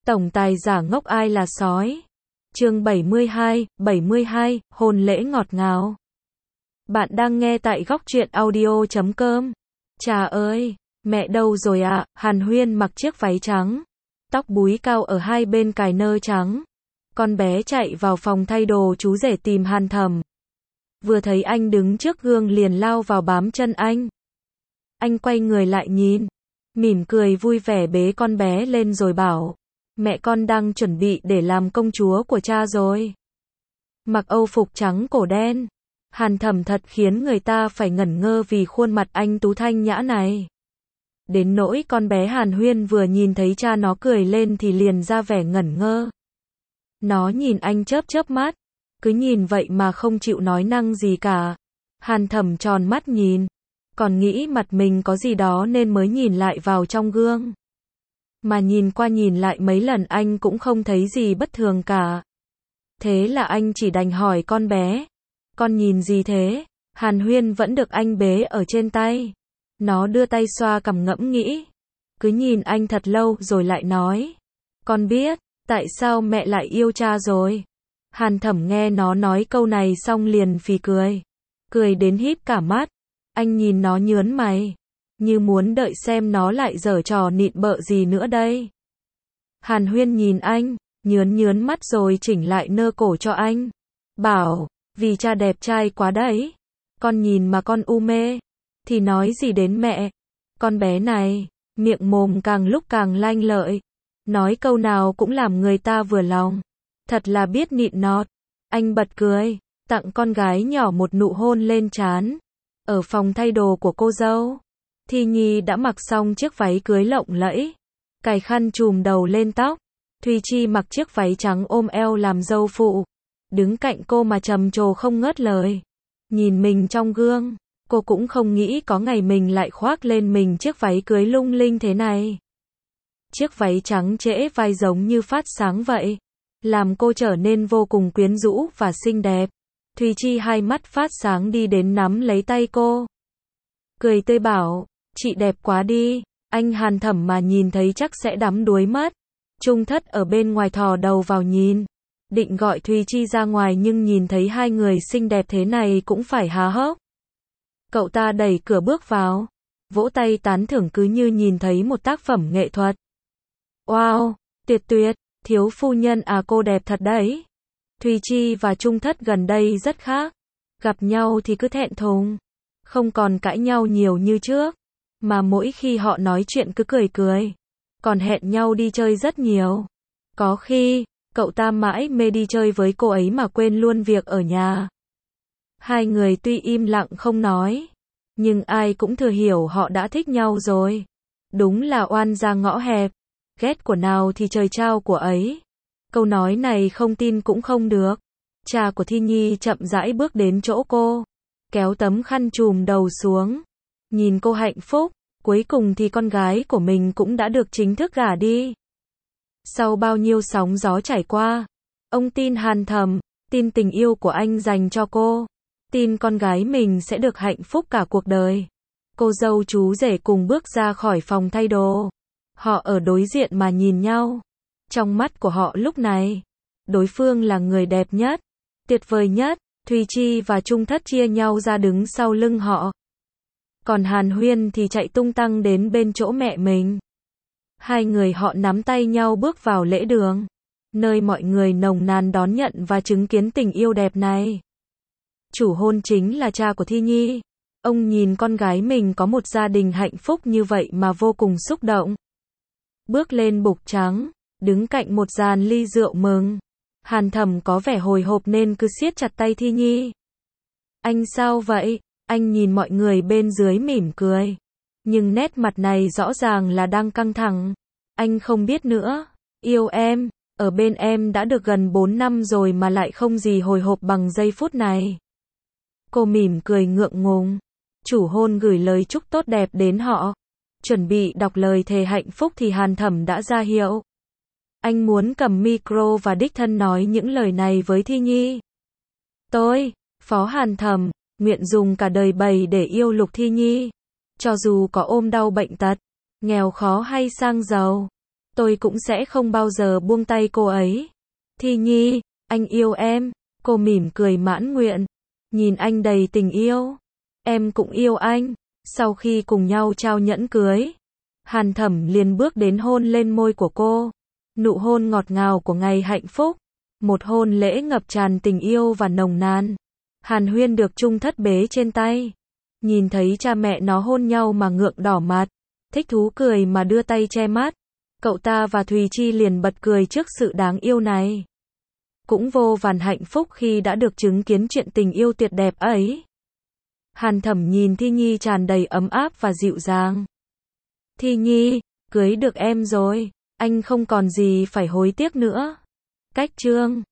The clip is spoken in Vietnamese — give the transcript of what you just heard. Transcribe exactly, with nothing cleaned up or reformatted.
Tổng tài giả ngốc ai là sói. Chương bảy mươi hai, bảy mươi hai, hôn lễ ngọt ngào. Bạn đang nghe tại góc truyện audio chấm com. Chà ơi, mẹ đâu rồi ạ? À? Hàn Huyên mặc chiếc váy trắng, tóc búi cao ở hai bên cài nơ trắng. Con bé chạy vào phòng thay đồ chú rể tìm Hàn Thầm. Vừa thấy anh đứng trước gương liền lao vào bám chân anh. Anh quay người lại nhìn, mỉm cười vui vẻ bế con bé lên rồi bảo, mẹ con đang chuẩn bị để làm công chúa của cha rồi. Mặc âu phục trắng cổ đen, Hàn Thầm thật khiến người ta phải ngẩn ngơ vì khuôn mặt anh tú thanh nhã này. Đến nỗi con bé Hàn Huyên vừa nhìn thấy cha nó cười lên thì liền ra vẻ ngẩn ngơ. Nó nhìn anh chớp chớp mắt, cứ nhìn vậy mà không chịu nói năng gì cả. Hàn Thầm tròn mắt nhìn, còn nghĩ mặt mình có gì đó nên mới nhìn lại vào trong gương. Mà nhìn qua nhìn lại mấy lần anh cũng không thấy gì bất thường cả. Thế là anh chỉ đành hỏi con bé, con nhìn gì thế? Hàn Huyên vẫn được anh bế ở trên tay. Nó đưa tay xoa cằm ngẫm nghĩ, cứ nhìn anh thật lâu rồi lại nói, con biết tại sao mẹ lại yêu cha rồi. Hàn Thầm nghe nó nói câu này xong liền phì cười, cười đến híp cả mắt. Anh nhìn nó nhớn mày, như muốn đợi xem nó lại giở trò nịn bợ gì nữa đây. Hàn Huyên nhìn anh, nhớn nhớn mắt rồi chỉnh lại nơ cổ cho anh. Bảo, vì cha đẹp trai quá đấy. Con nhìn mà con u mê. Thì nói gì đến mẹ. Con bé này, miệng mồm càng lúc càng lanh lợi. Nói câu nào cũng làm người ta vừa lòng. Thật là biết nịn nọt. Anh bật cười, tặng con gái nhỏ một nụ hôn lên trán. Ở phòng thay đồ của cô dâu, Thi Nhi đã mặc xong chiếc váy cưới lộng lẫy, cài khăn trùm đầu lên tóc. Thùy Chi mặc chiếc váy trắng ôm eo làm dâu phụ, đứng cạnh cô mà trầm trồ không ngớt lời. Nhìn mình trong gương, cô cũng không nghĩ có ngày mình lại khoác lên mình chiếc váy cưới lung linh thế này. Chiếc váy trắng trễ vai giống như phát sáng vậy, làm cô trở nên vô cùng quyến rũ và xinh đẹp. Thùy Chi hai mắt phát sáng đi đến nắm lấy tay cô, cười tươi bảo, chị đẹp quá đi. Anh Hàn Thầm mà nhìn thấy chắc sẽ đắm đuối mất. Trung Thất ở bên ngoài thò đầu vào nhìn, định gọi Thùy Chi ra ngoài nhưng nhìn thấy hai người xinh đẹp thế này cũng phải há hốc. Cậu ta đẩy cửa bước vào, vỗ tay tán thưởng cứ như nhìn thấy một tác phẩm nghệ thuật. Wow, tuyệt tuyệt, thiếu phu nhân à, cô đẹp thật đấy. Thùy Chi và Trung Thất gần đây rất khác, gặp nhau thì cứ thẹn thùng, không còn cãi nhau nhiều như trước, mà mỗi khi họ nói chuyện cứ cười cười, còn hẹn nhau đi chơi rất nhiều. Có khi, cậu ta mãi mê đi chơi với cô ấy mà quên luôn việc ở nhà. Hai người tuy im lặng không nói, nhưng ai cũng thừa hiểu họ đã thích nhau rồi. Đúng là oan ra ngõ hẹp, ghét của nào thì trời trao của ấy. Câu nói này không tin cũng không được. Cha của Thi Nhi chậm rãi bước đến chỗ cô, kéo tấm khăn trùm đầu xuống, nhìn cô hạnh phúc, cuối cùng thì con gái của mình cũng đã được chính thức gả đi. Sau bao nhiêu sóng gió trải qua, ông tin Hàn Thầm, tin tình yêu của anh dành cho cô, tin con gái mình sẽ được hạnh phúc cả cuộc đời. Cô dâu chú rể cùng bước ra khỏi phòng thay đồ. Họ ở đối diện mà nhìn nhau. Trong mắt của họ lúc này, đối phương là người đẹp nhất, tuyệt vời nhất. Thùy Chi và Trung Thất chia nhau ra đứng sau lưng họ. Còn Hàn Huyên thì chạy tung tăng đến bên chỗ mẹ mình. Hai người họ nắm tay nhau bước vào lễ đường, nơi mọi người nồng nàn đón nhận và chứng kiến tình yêu đẹp này. Chủ hôn chính là cha của Thi Nhi. Ông nhìn con gái mình có một gia đình hạnh phúc như vậy mà vô cùng xúc động. Bước lên bục trắng, đứng cạnh một dàn ly rượu mừng. Hàn Thầm có vẻ hồi hộp nên cứ siết chặt tay Thi Nhi. Anh sao vậy? Anh nhìn mọi người bên dưới mỉm cười, nhưng nét mặt này rõ ràng là đang căng thẳng. Anh không biết nữa. Yêu em, ở bên em đã được gần bốn năm rồi mà lại không gì hồi hộp bằng giây phút này. Cô mỉm cười ngượng ngùng. Chủ hôn gửi lời chúc tốt đẹp đến họ. Chuẩn bị đọc lời thề hạnh phúc thì Hàn Thầm đã ra hiệu. Anh muốn cầm micro và đích thân nói những lời này với Thi Nhi. Tôi, Phó Hàn Thầm, nguyện dùng cả đời bày để yêu Lục Thi Nhi. Cho dù có ôm đau bệnh tật, nghèo khó hay sang giàu, tôi cũng sẽ không bao giờ buông tay cô ấy. Thi Nhi, anh yêu em. Cô mỉm cười mãn nguyện. Nhìn anh đầy tình yêu. Em cũng yêu anh. Sau khi cùng nhau trao nhẫn cưới, Hàn Thẩm liền bước đến hôn lên môi của cô. Nụ hôn ngọt ngào của ngày hạnh phúc. Một hôn lễ ngập tràn tình yêu và nồng nàn. Hàn Huyên được chung thất bế trên tay. Nhìn thấy cha mẹ nó hôn nhau mà ngượng đỏ mặt. Thích thú cười mà đưa tay che mắt. Cậu ta và Thùy Chi liền bật cười trước sự đáng yêu này. Cũng vô vàn hạnh phúc khi đã được chứng kiến chuyện tình yêu tuyệt đẹp ấy. Hàn Thẩm nhìn Thi Nhi tràn đầy ấm áp và dịu dàng. Thi Nhi, cưới được em rồi, anh không còn gì phải hối tiếc nữa. Cách chương